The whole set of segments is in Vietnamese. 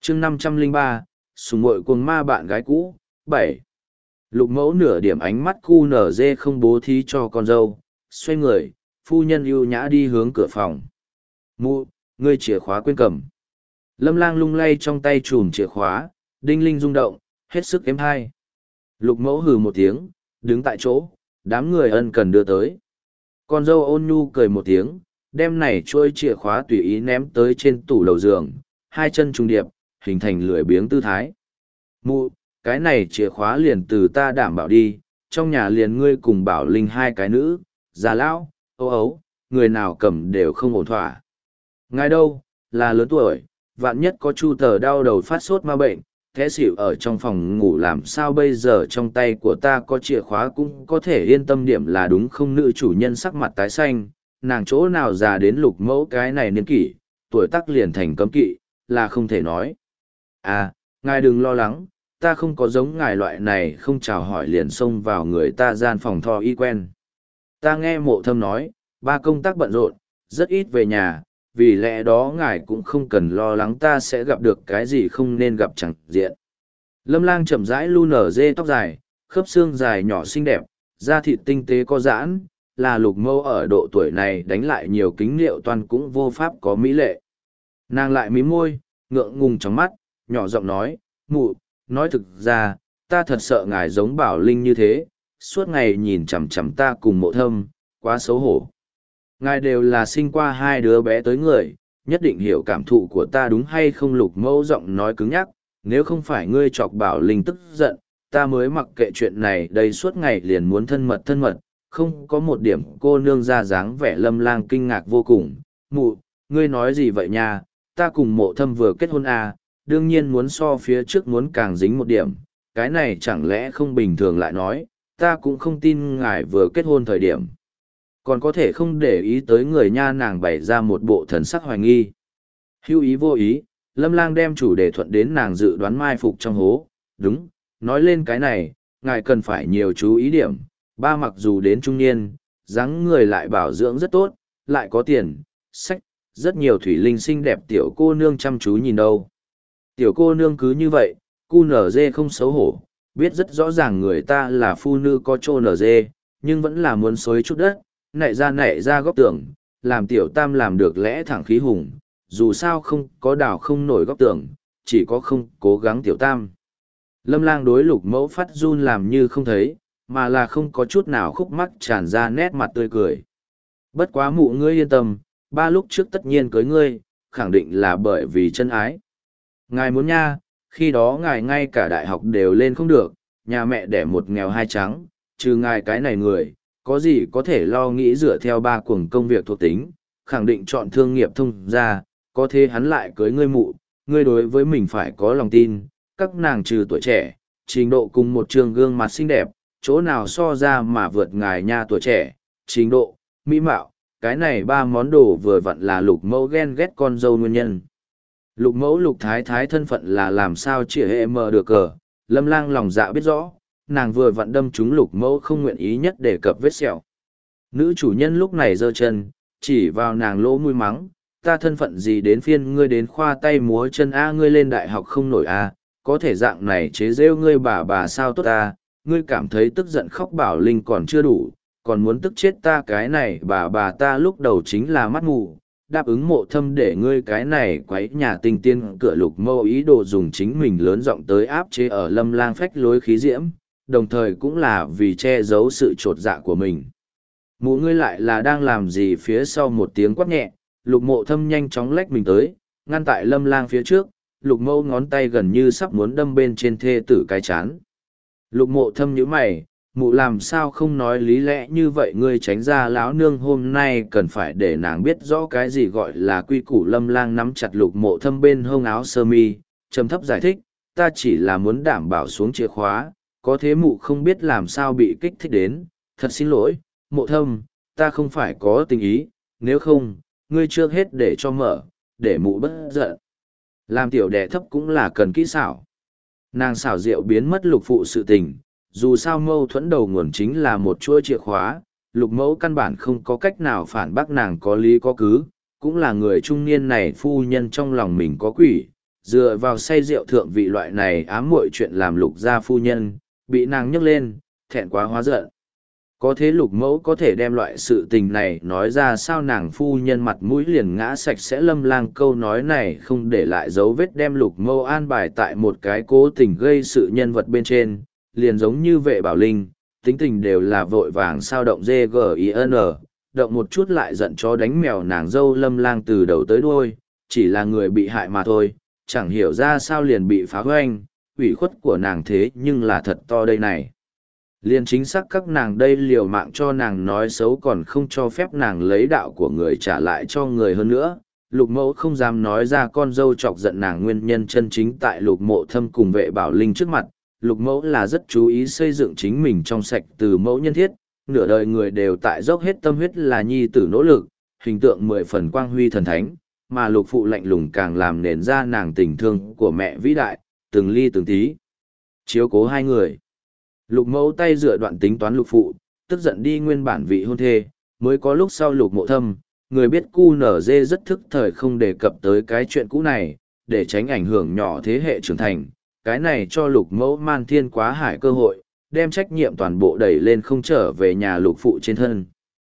chương 503, sùng muội cuồng ma bạn gái cũ, 7. Lục mẫu nửa điểm ánh mắt cu nở dê không bố thí cho con dâu, xoay người, phu nhân ưu nhã đi hướng cửa phòng. Mụ, ngươi chìa khóa quên cầm. Lâm lang lung lay trong tay chùm chìa khóa, đinh linh rung động, hết sức êm hai. Lục mẫu hừ một tiếng, đứng tại chỗ, đám người ân cần đưa tới. Con dâu ôn nhu cười một tiếng, đem này trôi chìa khóa tùy ý ném tới trên tủ đầu giường, hai chân trùng điệp, hình thành lười biếng tư thái. Mụ, cái này chìa khóa liền từ ta đảm bảo đi, trong nhà liền ngươi cùng bảo linh hai cái nữ, già lão, âu ấu, người nào cầm đều không ổn thỏa. Ngài đâu, là lớn tuổi, vạn nhất có chu tờ đau đầu phát sốt ma bệnh, thế xỉu ở trong phòng ngủ làm sao bây giờ trong tay của ta có chìa khóa cũng có thể yên tâm điểm là đúng không. Nữ chủ nhân sắc mặt tái xanh, nàng chỗ nào già đến lục mẫu cái này niên kỷ, tuổi tác liền thành cấm kỵ, là không thể nói. À, ngài đừng lo lắng, ta không có giống ngài loại này không chào hỏi liền xông vào người ta gian phòng tho y quen. Ta nghe Mộ Thâm nói, ba công tác bận rộn, rất ít về nhà, vì lẽ đó ngài cũng không cần lo lắng ta sẽ gặp được cái gì không nên gặp chẳng diện. Lâm lang chậm rãi lu nở dê tóc dài, khớp xương dài nhỏ xinh đẹp, da thịt tinh tế có giãn, là lục mâu ở độ tuổi này đánh lại nhiều kính liệu toàn cũng vô pháp có mỹ lệ. Nàng lại mím môi, ngượng ngùng trong mắt, nhỏ giọng nói, mụ, nói thực ra, ta thật sợ ngài giống Bảo Linh như thế, suốt ngày nhìn chằm chằm ta cùng Mộ Thâm, quá xấu hổ. Ngài đều là sinh qua hai đứa bé tới người, nhất định hiểu cảm thụ của ta đúng hay không. Lục mẫu giọng nói cứng nhắc, nếu không phải ngươi chọc Bảo Linh tức giận, ta mới mặc kệ chuyện này đây suốt ngày liền muốn thân mật, không có một điểm cô nương ra dáng vẻ. Lâm lang kinh ngạc vô cùng, mụ, ngươi nói gì vậy nha, ta cùng Mộ Thâm vừa kết hôn à, đương nhiên muốn so phía trước muốn càng dính một điểm, cái này chẳng lẽ không bình thường. Lại nói, ta cũng không tin ngài vừa kết hôn thời điểm còn có thể không để ý tới người nha. Nàng bày ra một bộ thần sắc hoài nghi. Hữu ý vô ý, Lâm lang đem chủ đề thuận đến nàng dự đoán mai phục trong hố. Đúng, nói lên cái này, ngài cần phải nhiều chú ý điểm. Ba mặc dù đến trung niên, dáng người lại bảo dưỡng rất tốt, lại có tiền, sách, rất nhiều thủy linh xinh đẹp tiểu cô nương chăm chú nhìn đâu. Tiểu cô nương cứ như vậy, cu nở dê không xấu hổ, biết rất rõ ràng người ta là phu nữ có trô nở dê, nhưng vẫn là muốn xối chút đất, nảy ra góc tường, làm tiểu tam làm được lẽ thẳng khí hùng, dù sao không có đảo không nổi góc tường, chỉ có không cố gắng tiểu tam. Lâm lang đối lục mẫu phát run làm như không thấy, mà là không có chút nào khúc mắc tràn ra nét mặt tươi cười. Bất quá mụ ngươi yên tâm, ba lúc trước tất nhiên cưới ngươi, khẳng định là bởi vì chân ái. Ngài muốn nha, khi đó ngài ngay cả đại học đều lên không được, nhà mẹ đẻ một nghèo hai trắng, trừ ngài cái này người, có gì có thể lo nghĩ dựa theo ba cuồng công việc thuộc tính, khẳng định chọn thương nghiệp thông ra, có thế hắn lại cưới ngươi mụ, ngươi đối với mình phải có lòng tin, các nàng trừ tuổi trẻ, trình độ cùng một trường gương mặt xinh đẹp, chỗ nào so ra mà vượt ngài nha. Tuổi trẻ, trình độ, mỹ mạo, cái này ba món đồ vừa vặn là lục mẫu ghen ghét con dâu nguyên nhân. Lục mẫu lục thái thái thân phận là làm sao chỉ hệ mờ được cờ, Lâm lang lòng dạ biết rõ, nàng vừa vặn đâm trúng lục mẫu không nguyện ý nhất để cập vết sẹo. Nữ chủ nhân lúc này giơ chân, chỉ vào nàng lỗ mũi mắng, ta thân phận gì đến phiên ngươi đến khoa tay múa chân a, ngươi lên đại học không nổi a, có thể dạng này chế rêu ngươi bà sao tốt a, ngươi cảm thấy tức giận khóc Bảo Linh còn chưa đủ, còn muốn tức chết ta. Cái này bà ta lúc đầu chính là mắt mù, đáp ứng Mộ Thâm để ngươi cái này quấy nhà tinh tiên. Cửa lục mâu ý đồ dùng chính mình lớn giọng tới áp chế ở Lâm lang phách lối khí diễm, đồng thời cũng là vì che giấu sự trột dạ của mình. Mụ ngươi lại là đang làm gì? Phía sau một tiếng quát nhẹ, lục Mộ Thâm nhanh chóng lách mình tới, ngăn tại Lâm lang phía trước, lục mâu ngón tay gần như sắp muốn đâm bên trên thê tử cái chán. Lục Mộ Thâm nhíu mày, mụ làm sao không nói lý lẽ như vậy, ngươi tránh ra, lão nương hôm nay cần phải để nàng biết rõ cái gì gọi là quy củ. Lâm lang nắm chặt lục Mộ Thâm bên hông áo sơ mi, trầm thấp giải thích, ta chỉ là muốn đảm bảo xuống chìa khóa, có thế mụ không biết làm sao bị kích thích đến, thật xin lỗi, Mộ Thâm, ta không phải có tình ý, nếu không, ngươi trước hết để cho mở, để mụ bất giận. Làm tiểu đẻ thấp cũng là cần kỹ xảo. Nàng xảo diệu biến mất lục phụ sự tình, dù sao mâu thuẫn đầu nguồn chính là một chuỗi chìa khóa, lục mẫu căn bản không có cách nào phản bác nàng có lý có cứ, cũng là người trung niên này phu nhân trong lòng mình có quỷ, dựa vào say rượu thượng vị loại này ám muội chuyện làm lục gia phu nhân, bị nàng nhấc lên, thẹn quá hóa giận. Có thế lục mẫu có thể đem loại sự tình này nói ra sao nàng phu nhân mặt mũi liền ngã sạch sẽ. Lâm Lang câu nói này không để lại dấu vết đem lục mẫu an bài tại một cái cố tình gây sự nhân vật bên trên, liền giống như Vệ Bảo Linh, tính tình đều là vội vàng sao động GGIN, động một chút lại giận chó đánh mèo. Nàng dâu Lâm Lang từ đầu tới đuôi, chỉ là người bị hại mà thôi, chẳng hiểu ra sao liền bị phá hoanh, ủy khuất của nàng thế nhưng là thật to đây này. Liền chính xác các nàng đây liều mạng cho nàng nói xấu còn không cho phép nàng lấy đạo của người trả lại cho người hơn nữa. Lục mẫu không dám nói ra con dâu chọc giận nàng nguyên nhân chân chính tại Lục Mộ Thâm cùng Vệ Bảo Linh trước mặt. Lục mẫu là rất chú ý xây dựng chính mình trong sạch từ mẫu nhân thiết, nửa đời người đều tại dốc hết tâm huyết là nhi tử nỗ lực, hình tượng 10 phần quang huy thần thánh, mà Lục phụ lạnh lùng càng làm nền ra nàng tình thương của mẹ vĩ đại, từng ly từng tí chiếu cố hai người. Lục mẫu tay dựa đoạn tính toán Lục phụ, tức giận đi nguyên bản vị hôn thê, mới có lúc sau Lục Mộ Thâm, người biết QNZ rất thức thời không đề cập tới cái chuyện cũ này, để tránh ảnh hưởng nhỏ thế hệ trưởng thành, cái này cho Lục mẫu man thiên quá hải cơ hội, đem trách nhiệm toàn bộ đẩy lên không trở về nhà Lục phụ trên thân.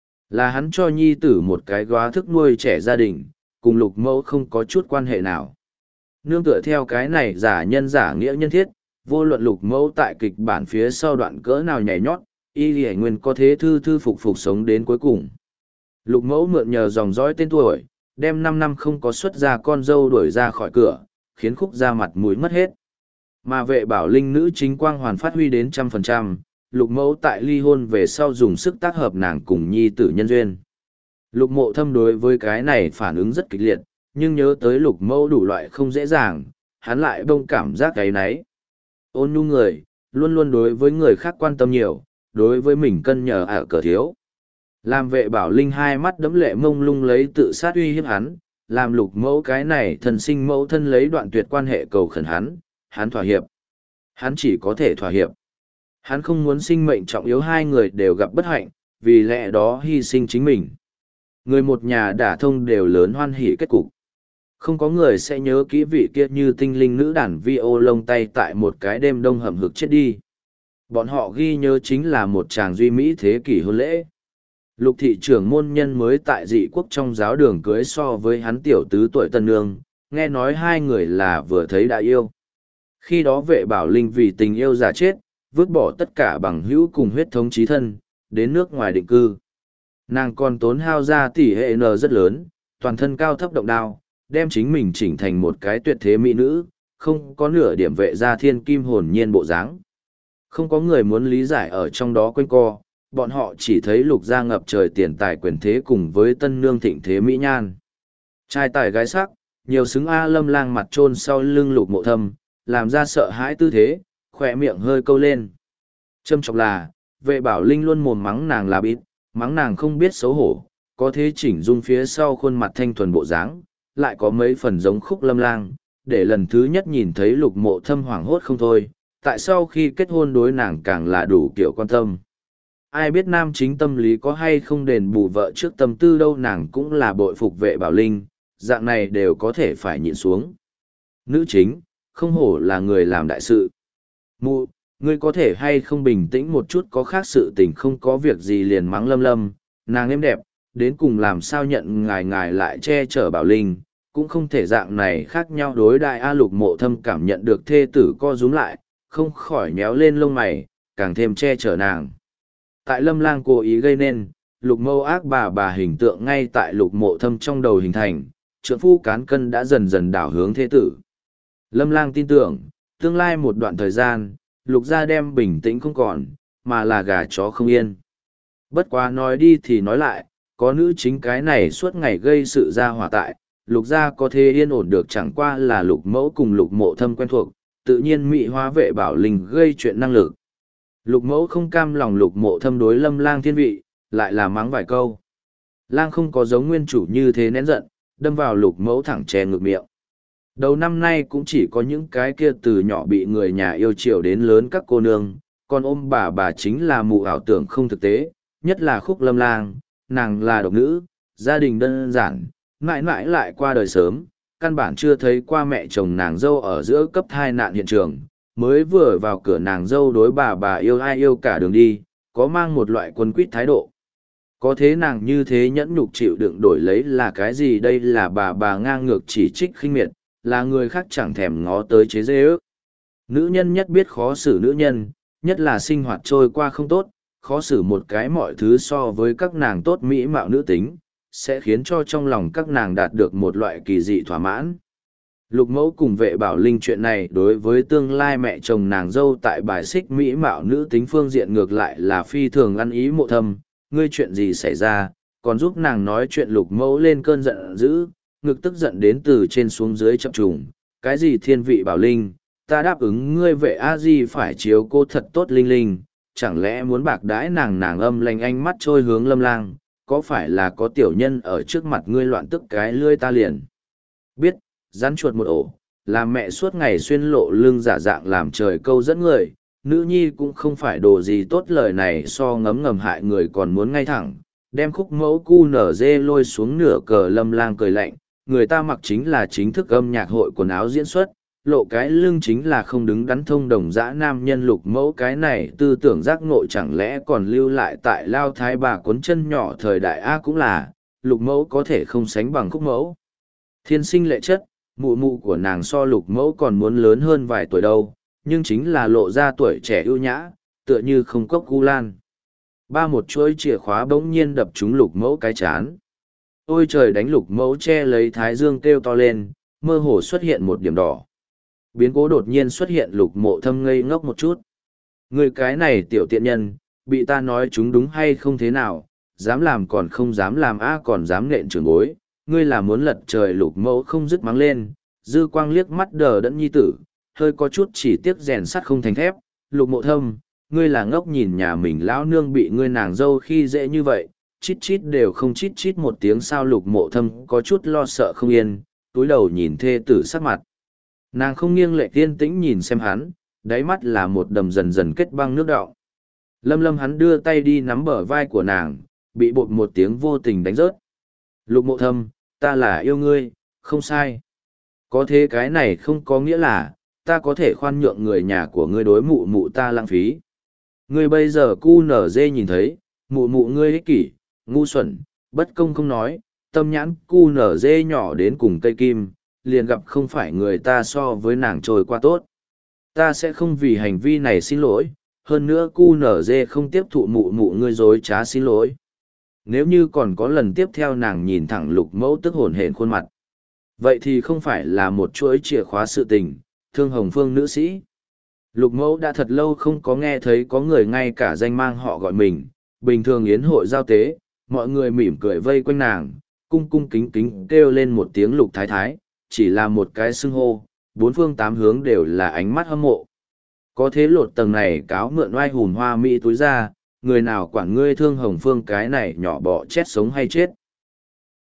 Là hắn cho nhi tử một cái góa thức nuôi trẻ gia đình, cùng Lục mẫu không có chút quan hệ nào. Nương tựa theo cái này giả nhân giả nghĩa nhân thiết, vô luận Lục mẫu tại kịch bản phía sau đoạn cỡ nào nhảy nhót, y lì nguyên có thế thư thư phục phục sống đến cuối cùng. Lục mẫu mượn nhờ dòng dõi tên tuổi, đem 5 năm không có xuất ra con dâu đuổi ra khỏi cửa, khiến Khúc ra mặt mũi mất hết. Mà Vệ Bảo Linh nữ chính quang hoàn phát huy đến 100%, Lục mẫu tại ly hôn về sau dùng sức tác hợp nàng cùng nhi tử nhân duyên. Lục Mộ Thâm đối với cái này phản ứng rất kịch liệt, nhưng nhớ tới Lục mẫu đủ loại không dễ dàng, hắn lại bông cảm giác cái náy. Ôn nhu người, luôn luôn đối với người khác quan tâm nhiều, đối với mình cân nhờ ở cờ thiếu. Làm Vệ Bảo Linh hai mắt đẫm lệ mông lung lấy tự sát uy hiếp hắn, làm Lục mẫu cái này thần sinh mẫu thân lấy đoạn tuyệt quan hệ cầu khẩn hắn thỏa hiệp. Hắn chỉ có thể thỏa hiệp. Hắn không muốn sinh mệnh trọng yếu hai người đều gặp bất hạnh, vì lẽ đó hy sinh chính mình. Người một nhà đả thông đều lớn hoan hỉ kết cục. Không có người sẽ nhớ kỹ vị kia như tinh linh nữ đàn vi ô lông tay tại một cái đêm đông hầm hực chết đi. Bọn họ ghi nhớ chính là một chàng duy mỹ thế kỷ hôn lễ. Lục thị trưởng môn nhân mới tại dị quốc trong giáo đường cưới so với hắn tiểu tứ tuổi tân nương, nghe nói hai người là vừa thấy đã yêu. Khi đó Vệ Bảo Linh vì tình yêu giả chết, vứt bỏ tất cả bằng hữu cùng huyết thống chí thân, đến nước ngoài định cư. Nàng còn tốn hao ra tỷ hệ N rất lớn, toàn thân cao thấp động đao, đem chính mình chỉnh thành một cái tuyệt thế mỹ nữ, không có nửa điểm Vệ gia thiên kim hồn nhiên bộ dáng. Không có người muốn lý giải ở trong đó quanh co, bọn họ chỉ thấy Lục gia ngập trời tiền tài quyền thế cùng với tân nương thịnh thế mỹ nhan. Trai tài gái sắc, nhiều xứng A Lâm Lang mặt chôn sau lưng Lục Mộ Thâm, làm ra sợ hãi tư thế, khỏe miệng hơi câu lên. Châm chọc là, Vệ Bảo Linh luôn mồm mắng nàng là bít, mắng nàng không biết xấu hổ, có thế chỉnh dung phía sau khuôn mặt thanh thuần bộ dáng, lại có mấy phần giống Khúc Lâm Lang, để lần thứ nhất nhìn thấy Lục Mộ Thâm hoảng hốt không thôi, tại sao khi kết hôn đối nàng càng là đủ kiểu quan tâm. Ai biết nam chính tâm lý có hay không đền bù vợ trước tâm tư đâu, nàng cũng là bội phục Vệ Bảo Linh, dạng này đều có thể phải nhịn xuống. Nữ chính, không hổ là người làm đại sự. Mụ, ngươi có thể hay không bình tĩnh một chút, có khác sự tình không có việc gì liền mắng Lâm Lâm, nàng êm đẹp, đến cùng làm sao nhận ngài lại che chở Bảo Linh, cũng không thể dạng này khác nhau đối đại. A Lục Mộ Thâm cảm nhận được thê tử co rúm lại, không khỏi méo lên lông mày, càng thêm che chở nàng. Tại Lâm Lang cố ý gây nên, Lục mâu ác bà hình tượng ngay tại Lục Mộ Thâm trong đầu hình thành, trượng phu cán cân đã dần dần đảo hướng thê tử. Lâm Lang tin tưởng, tương lai một đoạn thời gian, Lục gia đem bình tĩnh không còn, mà là gà chó không yên. Bất quá nói đi thì nói lại, có nữ chính cái này suốt ngày gây sự ra hỏa tại, Lục gia có thể yên ổn được, chẳng qua là Lục mẫu cùng Lục Mộ Thâm quen thuộc, tự nhiên mị hóa Vệ Bảo Linh gây chuyện năng lực. Lục mẫu không cam lòng Lục Mộ Thâm đối Lâm Lang thiên vị, lại là mắng vài câu. Lang không có giống nguyên chủ như thế nén giận, đâm vào Lục mẫu thẳng chè ngược miệng. Đầu năm nay cũng chỉ có những cái kia từ nhỏ bị người nhà yêu chiều đến lớn các cô nương, còn ôm bà chính là mụ ảo tưởng không thực tế, nhất là Khúc Lâm Lang, nàng là độc nữ, gia đình đơn giản, mãi mãi lại qua đời sớm, căn bản chưa thấy qua mẹ chồng nàng dâu ở giữa cấp thai nạn hiện trường, mới vừa vào cửa nàng dâu đối bà yêu ai yêu cả đường đi, có mang một loại quân quýt thái độ. Có thế nàng như thế nhẫn nhục chịu đựng đổi lấy là cái gì? Đây là bà ngang ngược chỉ trích khinh miệt, là người khác chẳng thèm ngó tới chế dê ước. Nữ nhân nhất biết khó xử nữ nhân, nhất là sinh hoạt trôi qua không tốt, khó xử một cái mọi thứ so với các nàng tốt mỹ mạo nữ tính, sẽ khiến cho trong lòng các nàng đạt được một loại kỳ dị thỏa mãn. Lục mẫu cùng vệ bảo linh chuyện này đối với tương lai mẹ chồng nàng dâu tại bài xích mỹ mạo nữ tính phương diện ngược lại là phi thường ăn ý Mộ Thâm, ngươi chuyện gì xảy ra, còn giúp nàng nói chuyện. Lục mẫu lên cơn giận dữ, ngực tức giận đến từ trên xuống dưới chập trùng, cái gì thiên vị bảo linh, ta đáp ứng ngươi vệ a di phải chiếu cô thật tốt linh linh, chẳng lẽ muốn bạc đãi nàng âm lanh ánh mắt trôi hướng Lâm Lang, có phải là có tiểu nhân ở trước mặt ngươi loạn tức cái lươi ta liền biết, rắn chuột một ổ, làm mẹ suốt ngày xuyên lộ lưng giả dạng làm trời câu dẫn người, nữ nhi cũng không phải đồ gì tốt. Lời này so ngấm ngầm hại người còn muốn ngay thẳng, đem khúc mẫu cu nở dê lôi xuống nửa cờ. Lâm Lang cười lạnh, người ta mặc chính là chính thức âm nhạc hội quần áo diễn xuất, lộ cái lưng chính là không đứng đắn thông đồng dã nam nhân. Lục mẫu cái này tư tưởng giác ngộ chẳng lẽ còn lưu lại tại lao thái bà cuốn chân nhỏ thời đại A? Cũng là, lục mẫu có thể không sánh bằng khúc mẫu. Thiên sinh lệ chất, mụ mụ của nàng so lục mẫu còn muốn lớn hơn vài tuổi đâu, nhưng chính là lộ ra tuổi trẻ ưu nhã, tựa như không cốc gu lan. Một chuỗi chìa khóa bỗng nhiên đập trúng lục mẫu cái chán. Ôi trời đánh! Lục mẫu che lấy thái dương kêu to lên, mơ hồ xuất hiện một điểm đỏ. Biến cố đột nhiên xuất hiện. Lục Mộ Thâm ngây ngốc một chút. Người cái này tiểu tiện nhân, bị ta nói chúng đúng hay không thế nào, dám làm còn không dám làm a, còn dám nện trưởng bối, ngươi là muốn lật trời. Lục mẫu không dứt mắng lên, dư quang liếc mắt đờ đẫn nhi tử, hơi có chút chỉ tiếc rèn sắt không thành thép. Lục Mộ Thâm, ngươi là ngốc nhìn nhà mình lão nương bị ngươi nàng dâu khi dễ như vậy, chít chít đều không chít chít một tiếng sao? Lục Mộ Thâm có chút lo sợ không yên, túi đầu nhìn thê tử sắc mặt. Nàng không nghiêng lệ tiên tĩnh nhìn xem hắn, đáy mắt là một đầm dần dần kết băng nước đọng. Lâm hắn đưa tay đi nắm bờ vai của nàng, bị bột một tiếng vô tình đánh rớt. Lục Mộ Thâm, ta là yêu ngươi, không sai. Có thế cái này không có nghĩa là, ta có thể khoan nhượng người nhà của ngươi đối mụ mụ ta lãng phí. Ngươi bây giờ cu nở dê nhìn thấy, mụ mụ ngươi ích kỷ, ngu xuẩn, bất công không nói, tâm nhãn cu nở dê nhỏ đến cùng cây kim, liền gặp không phải người ta so với nàng trôi qua tốt. Ta sẽ không vì hành vi này xin lỗi, hơn nữa cu nở dê không tiếp thụ mụ mụ ngươi dối trá xin lỗi. Nếu như còn có lần tiếp theo nàng nhìn thẳng lục mẫu tức hổn hển khuôn mặt. Vậy thì không phải là một chuỗi chìa khóa sự tình, Thương Hồng Phương nữ sĩ. Lục mẫu đã thật lâu không có nghe thấy có người ngay cả danh mang họ gọi mình, bình thường yến hội giao tế, mọi người mỉm cười vây quanh nàng, cung cung kính kính kêu lên một tiếng lục thái thái, chỉ là một cái xưng hô, bốn phương tám hướng đều là ánh mắt hâm mộ. Có thế lột tầng này cáo mượn oai hùn hoa mỹ túi ra, người nào quản ngươi Thương Hồng Phương cái này nhỏ bọ chết sống hay chết.